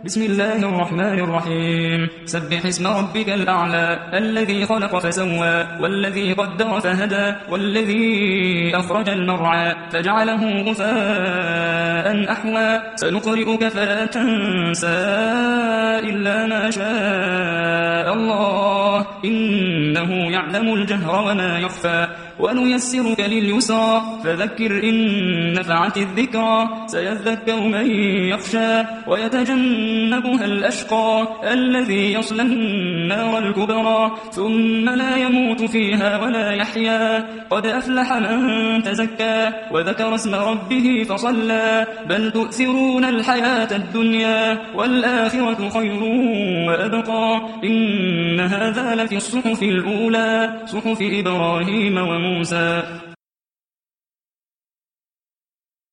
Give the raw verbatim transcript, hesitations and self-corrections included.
بسم الله الرحمن الرحيم سبح اسم ربك الأعلى الذي خلق فسوى والذي قدر فهدى والذي أخرج المرعى فجعله غثاء أحوى سنقرئك فلا تنسى إلا ما شاء الله إنه يعلم الجهر وما يخفى ونيسرك لليسرى فذكر إن نفعت الذكرى سيذكر من يخشى ويتجنبها الأشقى الذي يصلى النار الكبرى ثم لا يموت فيها ولا يحيا قد أفلح من تزكى وذكر اسم ربه فصلى بل تؤثرون الحياة الدنيا والآخرة خير وأبقى إن هذا لفي الصحف الأولى صحف إبراهيم وموسى